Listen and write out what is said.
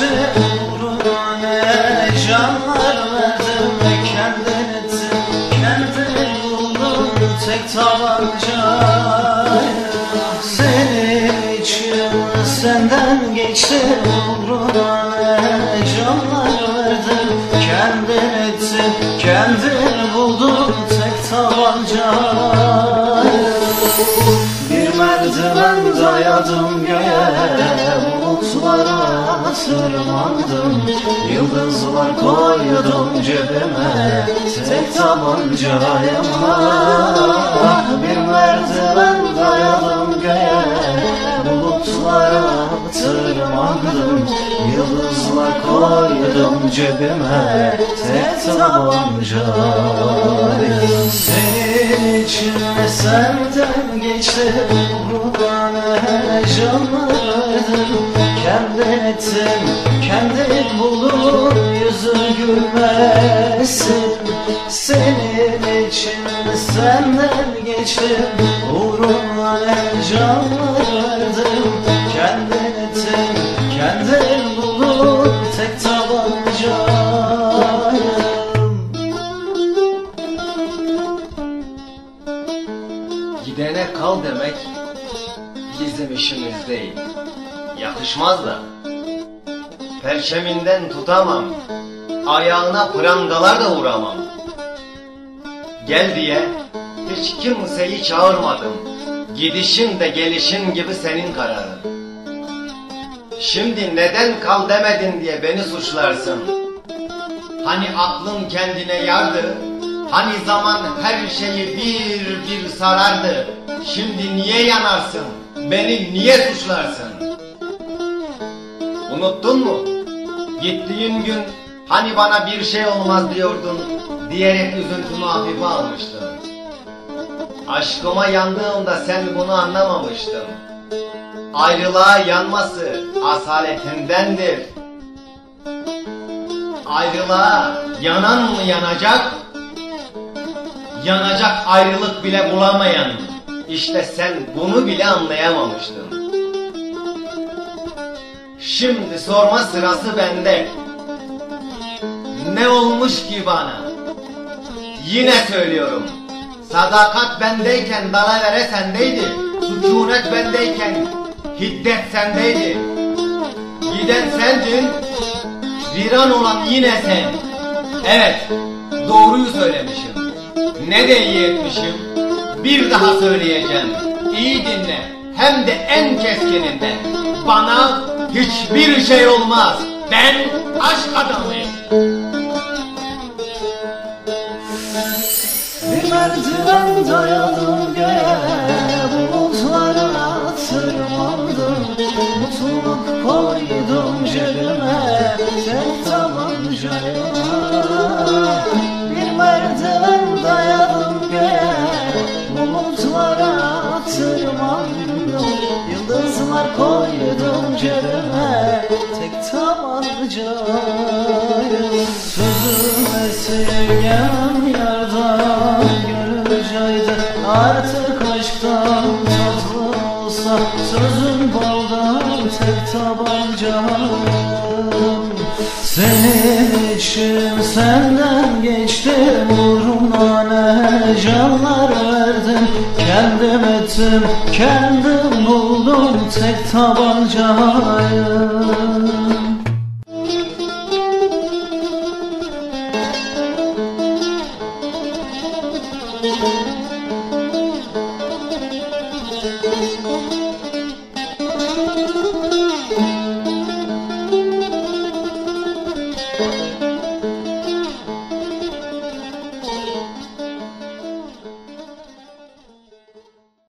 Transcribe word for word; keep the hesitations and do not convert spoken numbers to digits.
uğruna ne canlar verdim, kendin ettin, kendin buldun tek tabanca. Senin için senden geçti, uğruna ne canlar verdim, kendin ettin, kendin buldun tek tabanca. Bir merdiven dayadım göğe, bulutlara tırmandım, yıldızlar koydum cebime, tek tabancayım. Bir merdiven dayadım göğe, bulutlara tırmandım, yıldızlar koydum cebime, tek tabancayım. Senin için senden geçti, uğruna ne canlar verdim, kendin ettin, kendin buldun yüzün gülmesin. Senin için senden geçtim, uğruna ne canlar verdim, kendin ettin, kendin buldun tek tabancayım. Gidene kal demek bizim işimiz değil, yakışmaz da. Perçeminden tutamam, ayağına prangalar da vuramam. Gel diye hiç kimseyi çağırmadım, gidişin de gelişin gibi senin kararın. Şimdi neden kal demedin diye beni suçlarsın. Hani aklın kendine yardı, hani zaman her şeyi bir bir sarardı. Şimdi niye yanarsın, beni niye suçlarsın? Unuttun mu? Gittiğin gün hani bana bir şey olmaz diyordun, diyerek üzüntümü hafife almıştın. Aşkıma yandığımda sen bunu anlamamıştın. Ayrılığa yanması asaletindendir. Ayrılığa yanan mı yanacak? Yanacak ayrılık bile bulamayan. İşte sen bunu bile anlayamamıştın. Şimdi sorma sırası bende. Ne olmuş ki bana? Yine söylüyorum. Sadakat bendeyken dalavere sendeydi. Sükunet bendeyken hiddet sendeydi. Giden sendin, viran olan yine sen. Evet, doğruyu söylemişim. Ne de iyi etmişim. Bir daha söyleyeceğim. İyi dinle, hem de en keskininden. Bana hiçbir şey olmaz. Ben aşk adamıyım. Bir merdiven dayadım göğe, bulutlara tırmandım, mutluluk koydum cebime, tek tabancayım. Bir merdiven dayadım göğe, bulutlara tırmandım, yıldızlar koydum cebime, tek tabancayım. Sözüme sevgem yardan görüceydi, artık aşktan tatlı olsa, sözün baldan tek tabancayım. Senin için senden geçtim, uğruna ne canlar verdim, kendim ettim, kendim buldum tek tabancayım. Thank you.